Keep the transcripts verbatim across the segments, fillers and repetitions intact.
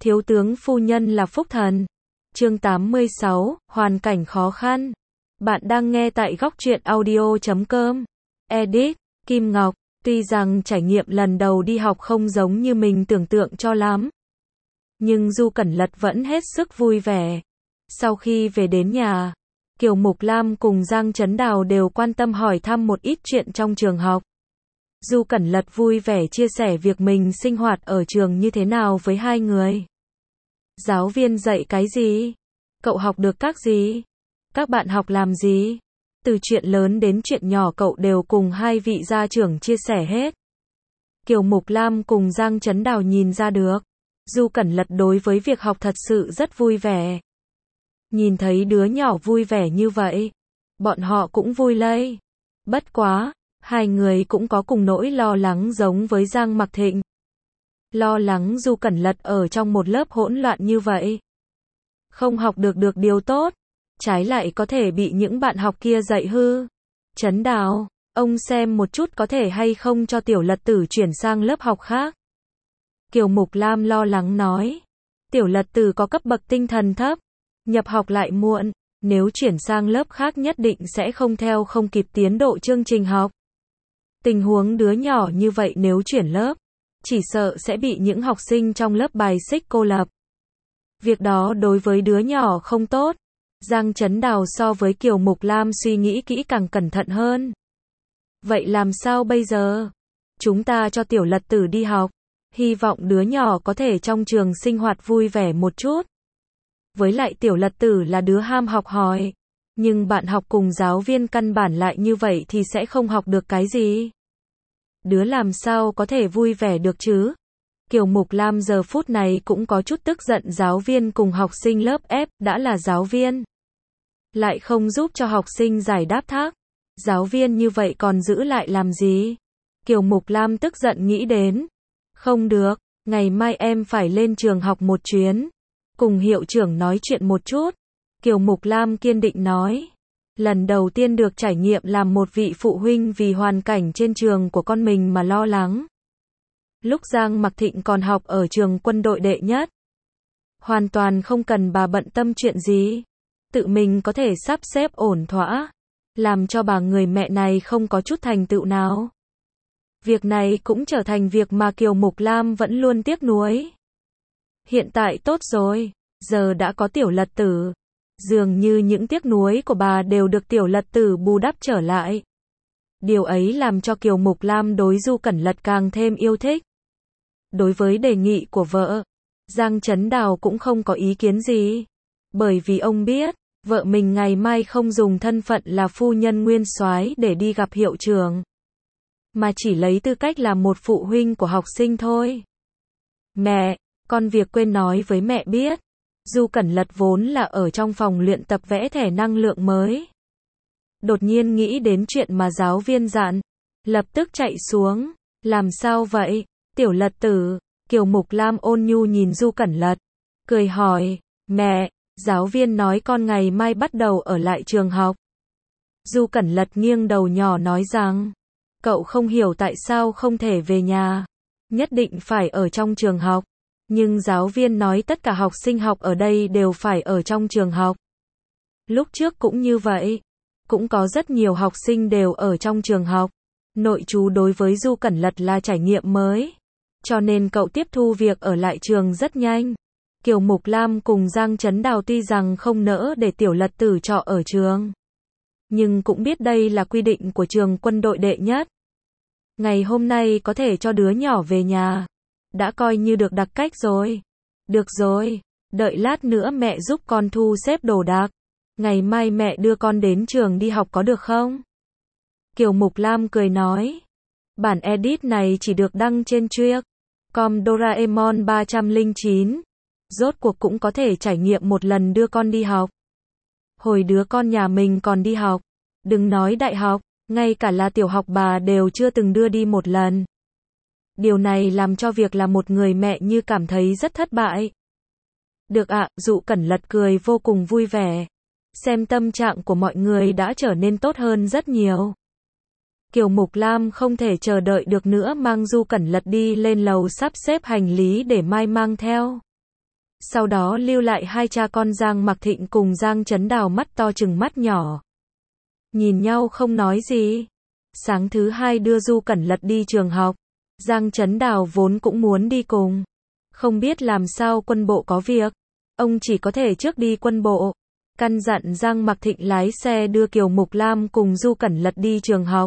Thiếu tướng phu nhân là phúc thần. Chương tám mươi sáu, hoàn cảnh khó khăn. Bạn đang nghe tại góc truyện audio chấm com. Edit, Kim Ngọc. Tuy rằng trải nghiệm lần đầu đi học không giống như mình tưởng tượng cho lắm, nhưng Du Cẩn Lật vẫn hết sức vui vẻ. Sau khi về đến nhà, Kiều Mục Lam cùng Giang Chấn Đào đều quan tâm hỏi thăm một ít chuyện trong trường học. Du Cẩn Lật vui vẻ chia sẻ việc mình sinh hoạt ở trường như thế nào với hai người. Giáo viên dạy cái gì? Cậu học được các gì? Các bạn học làm gì? Từ chuyện lớn đến chuyện nhỏ cậu đều cùng hai vị gia trưởng chia sẻ hết. Kiều Mục Lam cùng Giang Chấn Đào nhìn ra được, Du Cẩn Lật đối với việc học thật sự rất vui vẻ. Nhìn thấy đứa nhỏ vui vẻ như vậy, bọn họ cũng vui lây. Bất quá, hai người cũng có cùng nỗi lo lắng giống với Giang Mặc Thịnh. Lo lắng Du Cẩn Lật ở trong một lớp hỗn loạn như vậy, không học được được điều tốt, trái lại có thể bị những bạn học kia dạy hư. Chấn Đào, ông xem một chút có thể hay không cho Tiểu Lật Tử chuyển sang lớp học khác. Kiều Mục Lam lo lắng nói, Tiểu Lật Tử có cấp bậc tinh thần thấp, nhập học lại muộn, nếu chuyển sang lớp khác nhất định sẽ không theo không kịp tiến độ chương trình học. Tình huống đứa nhỏ như vậy nếu chuyển lớp, chỉ sợ sẽ bị những học sinh trong lớp bài xích cô lập. Việc đó đối với đứa nhỏ không tốt. Giang Chấn Đào so với Kiều Mục Lam suy nghĩ kỹ càng cẩn thận hơn. Vậy làm sao bây giờ? Chúng ta cho Tiểu Lật Tử đi học, hy vọng đứa nhỏ có thể trong trường sinh hoạt vui vẻ một chút. Với lại Tiểu Lật Tử là đứa ham học hỏi, nhưng bạn học cùng giáo viên căn bản lại như vậy thì sẽ không học được cái gì. Đứa làm sao có thể vui vẻ được chứ? Kiều Mục Lam giờ phút này cũng có chút tức giận giáo viên cùng học sinh lớp ép, đã là giáo viên lại không giúp cho học sinh giải đáp thắc. Giáo viên như vậy còn giữ lại làm gì? Kiều Mục Lam tức giận nghĩ đến. Không được, ngày mai em phải lên trường học một chuyến, cùng hiệu trưởng nói chuyện một chút. Kiều Mục Lam kiên định nói. Lần đầu tiên được trải nghiệm làm một vị phụ huynh vì hoàn cảnh trên trường của con mình mà lo lắng. Lúc Giang Mặc Thịnh còn học ở trường quân đội đệ nhất, hoàn toàn không cần bà bận tâm chuyện gì, tự mình có thể sắp xếp ổn thỏa, làm cho bà người mẹ này không có chút thành tựu nào. Việc này cũng trở thành việc mà Kiều Mục Lam vẫn luôn tiếc nuối. Hiện tại tốt rồi, giờ đã có Tiểu Lật Tử, dường như những tiếc nuối của bà đều được Tiểu Lật Tử bù đắp trở lại. Điều ấy làm cho Kiều Mục Lam đối Du Cẩn Lật càng thêm yêu thích. Đối với đề nghị của vợ, Giang Chấn Đào cũng không có ý kiến gì, bởi vì ông biết, vợ mình ngày mai không dùng thân phận là phu nhân nguyên soái để đi gặp hiệu trưởng, mà chỉ lấy tư cách là một phụ huynh của học sinh thôi. Mẹ, con việc quên nói với mẹ biết, Du Cẩn Lật vốn là ở trong phòng luyện tập vẽ thẻ năng lượng mới. Đột nhiên nghĩ đến chuyện mà giáo viên dặn, lập tức chạy xuống. Làm sao vậy, Tiểu Lật Tử? Kiều Mục Lam ôn nhu nhìn Du Cẩn Lật, cười hỏi, mẹ, giáo viên nói con ngày mai bắt đầu ở lại trường học. Du Cẩn Lật nghiêng đầu nhỏ nói rằng, cậu không hiểu tại sao không thể về nhà, nhất định phải ở trong trường học. Nhưng giáo viên nói tất cả học sinh học ở đây đều phải ở trong trường học. Lúc trước cũng như vậy, cũng có rất nhiều học sinh đều ở trong trường học. Nội trú đối với Du Cẩn Lật là trải nghiệm mới, cho nên cậu tiếp thu việc ở lại trường rất nhanh. Kiều Mục Lam cùng Giang Chấn Đào tuy rằng không nỡ để Tiểu Lật Tử trọ ở trường, nhưng cũng biết đây là quy định của trường quân đội đệ nhất. Ngày hôm nay có thể cho đứa nhỏ về nhà, đã coi như được đặc cách rồi. Được rồi, đợi lát nữa mẹ giúp con thu xếp đồ đạc, ngày mai mẹ đưa con đến trường đi học có được không? Kiều Mục Lam cười nói. Bản edit này chỉ được đăng trên truyện com Doraemon ba trăm lẻ chín. Rốt cuộc cũng có thể trải nghiệm một lần đưa con đi học. Hồi đứa con nhà mình còn đi học, đừng nói đại học, ngay cả là tiểu học bà đều chưa từng đưa đi một lần. Điều này làm cho việc là một người mẹ như cảm thấy rất thất bại. Được ạ, Du Cẩn Lật cười vô cùng vui vẻ. Xem tâm trạng của mọi người đã trở nên tốt hơn rất nhiều. Kiều Mục Lam không thể chờ đợi được nữa mang Du Cẩn Lật đi lên lầu sắp xếp hành lý để mai mang theo. Sau đó lưu lại hai cha con Giang Mặc Thịnh cùng Giang Chấn Đào mắt to trừng mắt nhỏ. Nhìn nhau không nói gì. Sáng thứ hai đưa Du Cẩn Lật đi trường học. Giang Chấn Đào vốn cũng muốn đi cùng. Không biết làm sao quân bộ có việc. Ông chỉ có thể trước đi quân bộ. Căn dặn Giang Mặc Thịnh lái xe đưa Kiều Mục Lam cùng Du Cẩn Lật đi trường học.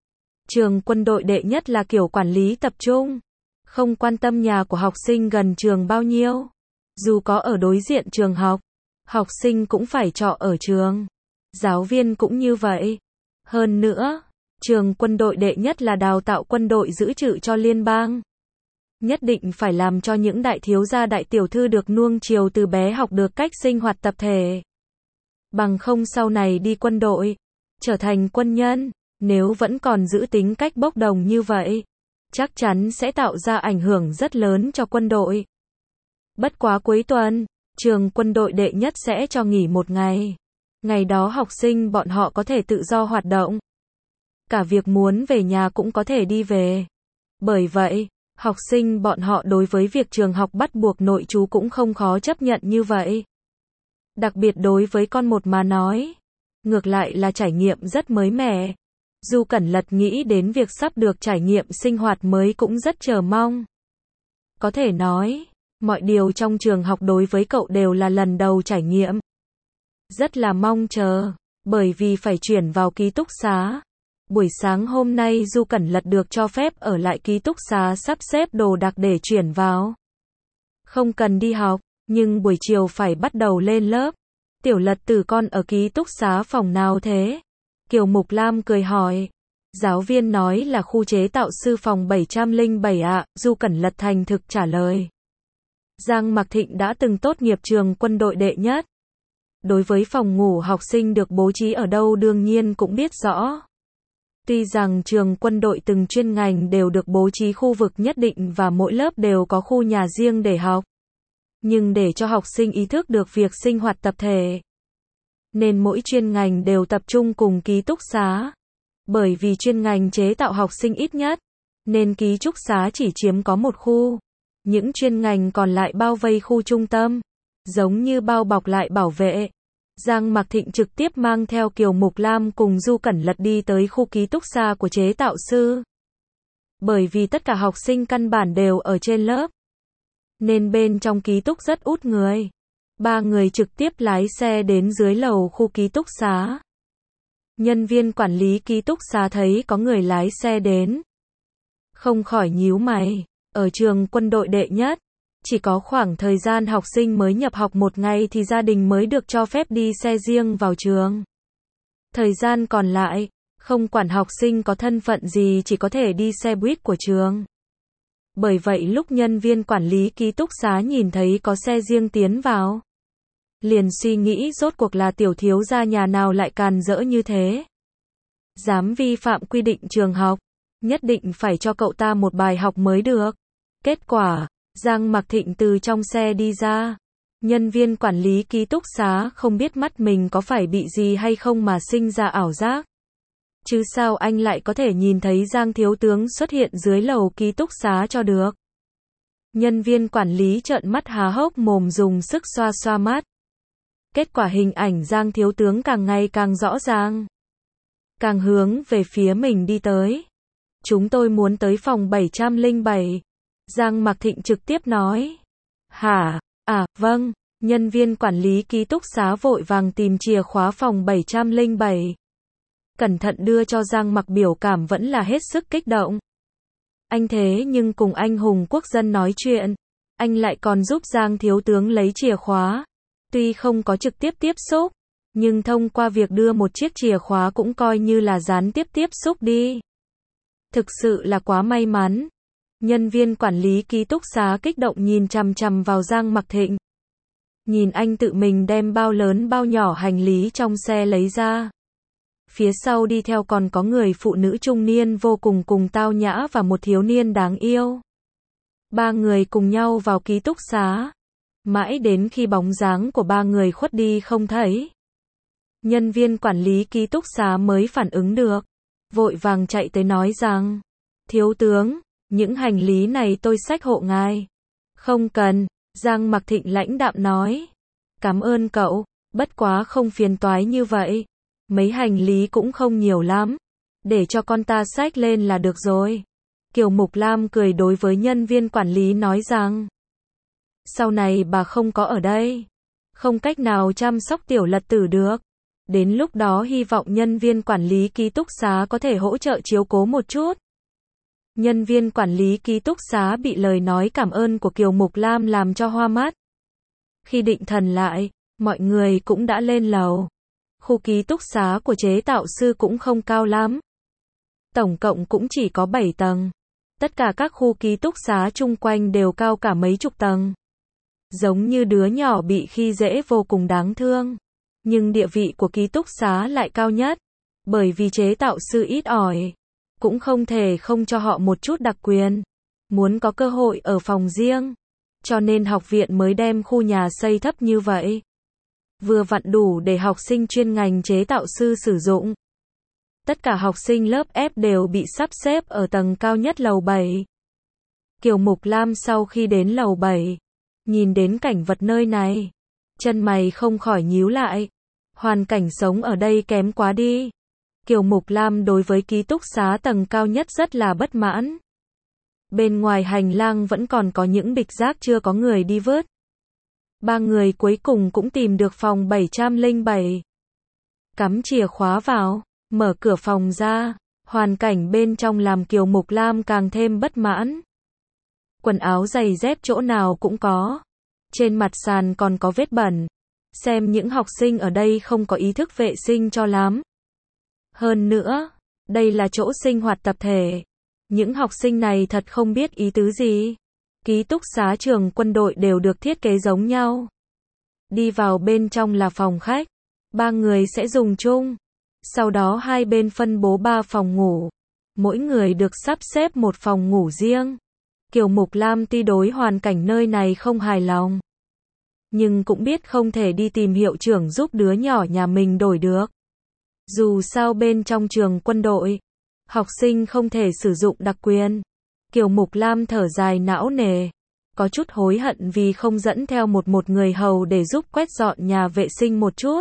Trường quân đội đệ nhất là kiểu quản lý tập trung. Không quan tâm nhà của học sinh gần trường bao nhiêu. Dù có ở đối diện trường học, học sinh cũng phải trọ ở trường. Giáo viên cũng như vậy. Hơn nữa, trường quân đội đệ nhất là đào tạo quân đội giữ trự cho liên bang. Nhất định phải làm cho những đại thiếu gia đại tiểu thư được nuông chiều từ bé học được cách sinh hoạt tập thể. Bằng không sau này đi quân đội, trở thành quân nhân, nếu vẫn còn giữ tính cách bốc đồng như vậy, chắc chắn sẽ tạo ra ảnh hưởng rất lớn cho quân đội. Bất quá cuối tuần, trường quân đội đệ nhất sẽ cho nghỉ một ngày. Ngày đó học sinh bọn họ có thể tự do hoạt động. Cả việc muốn về nhà cũng có thể đi về. Bởi vậy, học sinh bọn họ đối với việc trường học bắt buộc nội trú cũng không khó chấp nhận như vậy. Đặc biệt đối với con một mà nói, ngược lại là trải nghiệm rất mới mẻ. Du Cẩn Lật nghĩ đến việc sắp được trải nghiệm sinh hoạt mới cũng rất chờ mong. Có thể nói, mọi điều trong trường học đối với cậu đều là lần đầu trải nghiệm. Rất là mong chờ, bởi vì phải chuyển vào ký túc xá. Buổi sáng hôm nay Du Cẩn Lật được cho phép ở lại ký túc xá sắp xếp đồ đạc để chuyển vào. Không cần đi học, nhưng buổi chiều phải bắt đầu lên lớp. Tiểu Lật Tử con ở ký túc xá phòng nào thế? Kiều Mục Lam cười hỏi. Giáo viên nói là khu chế tạo sư phòng bảy trăm lẻ bảy ạ, Du Cẩn Lật thành thực trả lời. Giang Mặc Thịnh đã từng tốt nghiệp trường quân đội đệ nhất. Đối với phòng ngủ học sinh được bố trí ở đâu đương nhiên cũng biết rõ. Tuy rằng trường quân đội từng chuyên ngành đều được bố trí khu vực nhất định và mỗi lớp đều có khu nhà riêng để học. Nhưng để cho học sinh ý thức được việc sinh hoạt tập thể, nên mỗi chuyên ngành đều tập trung cùng ký túc xá. Bởi vì chuyên ngành chế tạo học sinh ít nhất, nên ký túc xá chỉ chiếm có một khu. Những chuyên ngành còn lại bao vây khu trung tâm, giống như bao bọc lại bảo vệ. Giang Mặc Thịnh trực tiếp mang theo Kiều Mục Lam cùng Du Cẩn Lật đi tới khu ký túc xá của chế tạo sư. Bởi vì tất cả học sinh căn bản đều ở trên lớp, nên bên trong ký túc rất út người. Ba người trực tiếp lái xe đến dưới lầu khu ký túc xá. Nhân viên quản lý ký túc xá thấy có người lái xe đến, không khỏi nhíu mày. Ở trường quân đội đệ nhất, chỉ có khoảng thời gian học sinh mới nhập học một ngày thì gia đình mới được cho phép đi xe riêng vào trường. Thời gian còn lại, không quản học sinh có thân phận gì chỉ có thể đi xe buýt của trường. Bởi vậy lúc nhân viên quản lý ký túc xá nhìn thấy có xe riêng tiến vào, liền suy nghĩ rốt cuộc là tiểu thiếu gia nhà nào lại càn rỡ như thế. Dám vi phạm quy định trường học, nhất định phải cho cậu ta một bài học mới được. Kết quả, Giang Mặc Thịnh từ trong xe đi ra. Nhân viên quản lý ký túc xá không biết mắt mình có phải bị gì hay không mà sinh ra ảo giác. Chứ sao anh lại có thể nhìn thấy Giang thiếu tướng xuất hiện dưới lầu ký túc xá cho được. Nhân viên quản lý trợn mắt há hốc mồm dùng sức xoa xoa mắt. Kết quả hình ảnh Giang thiếu tướng càng ngày càng rõ ràng. Càng hướng về phía mình đi tới. Chúng tôi muốn tới phòng bảy trăm lẻ bảy. Giang Mặc Thịnh trực tiếp nói. Hả? À, vâng. Nhân viên quản lý ký túc xá vội vàng tìm chìa khóa phòng bảy trăm lẻ bảy. Cẩn thận đưa cho Giang Mặc, biểu cảm vẫn là hết sức kích động. Anh thế nhưng cùng anh hùng quốc dân nói chuyện, anh lại còn giúp Giang thiếu tướng lấy chìa khóa. Tuy không có trực tiếp tiếp xúc, nhưng thông qua việc đưa một chiếc chìa khóa cũng coi như là gián tiếp tiếp xúc đi. Thực sự là quá may mắn. Nhân viên quản lý ký túc xá kích động nhìn chằm chằm vào Giang Mặc Thịnh. Nhìn anh tự mình đem bao lớn bao nhỏ hành lý trong xe lấy ra. Phía sau đi theo còn có người phụ nữ trung niên vô cùng cùng tao nhã và một thiếu niên đáng yêu. Ba người cùng nhau vào ký túc xá. Mãi đến khi bóng dáng của ba người khuất đi không thấy, nhân viên quản lý ký túc xá mới phản ứng được. Vội vàng chạy tới nói rằng, thiếu tướng, những hành lý này tôi xách hộ ngài. Không cần. Giang Mặc Thịnh lãnh đạm nói. Cảm ơn cậu, bất quá không phiền toái như vậy. Mấy hành lý cũng không nhiều lắm. Để cho con ta xách lên là được rồi. Kiều Mục Lam cười đối với nhân viên quản lý nói rằng. Sau này bà không có ở đây. Không cách nào chăm sóc Tiểu Lật Tử được. Đến lúc đó hy vọng nhân viên quản lý ký túc xá có thể hỗ trợ chiếu cố một chút. Nhân viên quản lý ký túc xá bị lời nói cảm ơn của Kiều Mục Lam làm cho hoa mắt. Khi định thần lại, mọi người cũng đã lên lầu. Khu ký túc xá của chế tạo sư cũng không cao lắm. Tổng cộng cũng chỉ có bảy tầng. Tất cả các khu ký túc xá chung quanh đều cao cả mấy chục tầng. Giống như đứa nhỏ bị khi dễ vô cùng đáng thương. Nhưng địa vị của ký túc xá lại cao nhất. Bởi vì chế tạo sư ít ỏi. Cũng không thể không cho họ một chút đặc quyền. Muốn có cơ hội ở phòng riêng. Cho nên học viện mới đem khu nhà xây thấp như vậy. Vừa vặn đủ để học sinh chuyên ngành chế tạo sư sử dụng. Tất cả học sinh lớp F đều bị sắp xếp ở tầng cao nhất lầu bảy. Kiều Mục Lam sau khi đến lầu bảy, nhìn đến cảnh vật nơi này, chân mày không khỏi nhíu lại. Hoàn cảnh sống ở đây kém quá đi. Kiều Mục Lam đối với ký túc xá tầng cao nhất rất là bất mãn. Bên ngoài hành lang vẫn còn có những bịch rác chưa có người đi vớt. Ba người cuối cùng cũng tìm được phòng bảy trăm lẻ bảy. Cắm chìa khóa vào, mở cửa phòng ra, hoàn cảnh bên trong làm Kiều Mục Lam càng thêm bất mãn. Quần áo giày dép chỗ nào cũng có. Trên mặt sàn còn có vết bẩn. Xem những học sinh ở đây không có ý thức vệ sinh cho lắm. Hơn nữa, đây là chỗ sinh hoạt tập thể. Những học sinh này thật không biết ý tứ gì. Ký túc xá trường quân đội đều được thiết kế giống nhau. Đi vào bên trong là phòng khách. Ba người sẽ dùng chung. Sau đó hai bên phân bố ba phòng ngủ. Mỗi người được sắp xếp một phòng ngủ riêng. Kiều Mục Lam tuy đối hoàn cảnh nơi này không hài lòng. Nhưng cũng biết không thể đi tìm hiệu trưởng giúp đứa nhỏ nhà mình đổi được. Dù sao bên trong trường quân đội, học sinh không thể sử dụng đặc quyền. Kiều Mục Lam thở dài não nề. Có chút hối hận vì không dẫn theo một một người hầu để giúp quét dọn nhà vệ sinh một chút.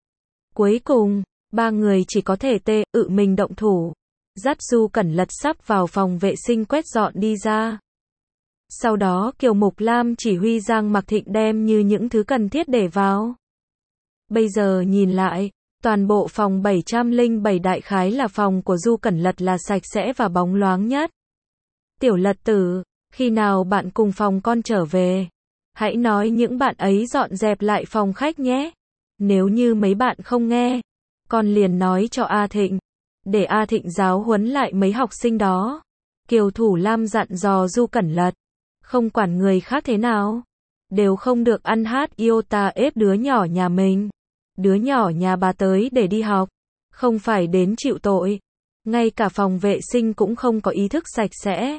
Cuối cùng, ba người chỉ có thể tê ự mình động thủ. Dắt Du Cẩn Lật sắp vào phòng vệ sinh quét dọn đi ra. Sau đó Kiều Mục Lam chỉ huy Giang Mặc Thịnh đem như những thứ cần thiết để vào. Bây giờ nhìn lại, toàn bộ phòng bảy trăm lẻ bảy đại khái là phòng của Du Cẩn Lật là sạch sẽ và bóng loáng nhất. Tiểu Lật Tử, khi nào bạn cùng phòng con trở về, hãy nói những bạn ấy dọn dẹp lại phòng khách nhé. Nếu như mấy bạn không nghe, con liền nói cho A Thịnh, để A Thịnh giáo huấn lại mấy học sinh đó. Kiều Thủ Lam dặn dò Du Cẩn Lật, không quản người khác thế nào, đều không được ăn hát iota ép đứa nhỏ nhà mình. Đứa nhỏ nhà bà tới để đi học, không phải đến chịu tội. Ngay cả phòng vệ sinh cũng không có ý thức sạch sẽ.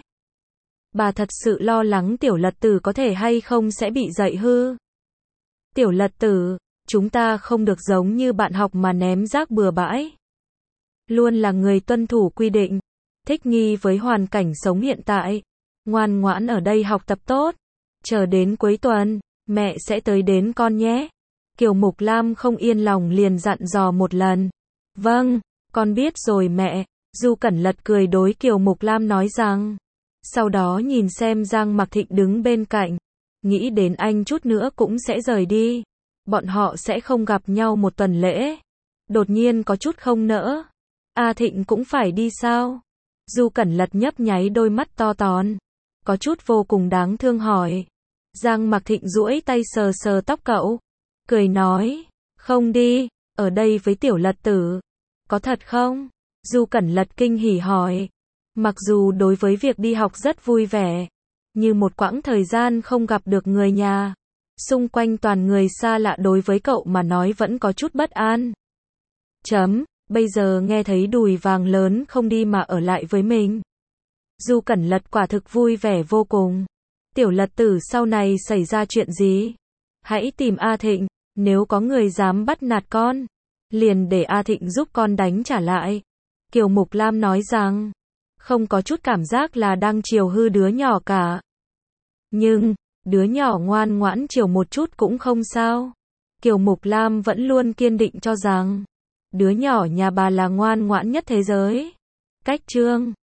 Bà thật sự lo lắng Tiểu Lật Tử có thể hay không sẽ bị dạy hư. Tiểu Lật Tử, chúng ta không được giống như bạn học mà ném rác bừa bãi. Luôn là người tuân thủ quy định, thích nghi với hoàn cảnh sống hiện tại. Ngoan ngoãn ở đây học tập tốt. Chờ đến cuối tuần, mẹ sẽ tới đến con nhé. Kiều Mục Lam không yên lòng liền dặn dò một lần. Vâng, con biết rồi mẹ. Du Cẩn Lật cười đối Kiều Mục Lam nói rằng. Sau đó nhìn xem Giang Mặc Thịnh đứng bên cạnh. Nghĩ đến anh chút nữa cũng sẽ rời đi. Bọn họ sẽ không gặp nhau một tuần lễ. Đột nhiên có chút không nỡ. A Thịnh cũng phải đi sao? Du Cẩn Lật nhấp nháy đôi mắt to tròn. Có chút vô cùng đáng thương hỏi. Giang Mặc Thịnh duỗi tay sờ sờ tóc cậu. Cười nói. Không đi, ở đây với Tiểu Lật Tử. Có thật không? Du Cẩn Lật kinh hỉ hỏi. Mặc dù đối với việc đi học rất vui vẻ. Như một quãng thời gian không gặp được người nhà. Xung quanh toàn người xa lạ đối với cậu mà nói vẫn có chút bất an. Chấm, bây giờ nghe thấy đùi vàng lớn không đi mà ở lại với mình. Du Cẩn Lật quả thực vui vẻ vô cùng. Tiểu Lật Tử sau này xảy ra chuyện gì? Hãy tìm A Thịnh, nếu có người dám bắt nạt con, liền để A Thịnh giúp con đánh trả lại. Kiều Mục Lam nói rằng, không có chút cảm giác là đang chiều hư đứa nhỏ cả. Nhưng, Đứa nhỏ ngoan ngoãn chiều một chút cũng không sao. Kiều Mục Lam vẫn luôn kiên định cho rằng, đứa nhỏ nhà bà là ngoan ngoãn nhất thế giới. Cách chương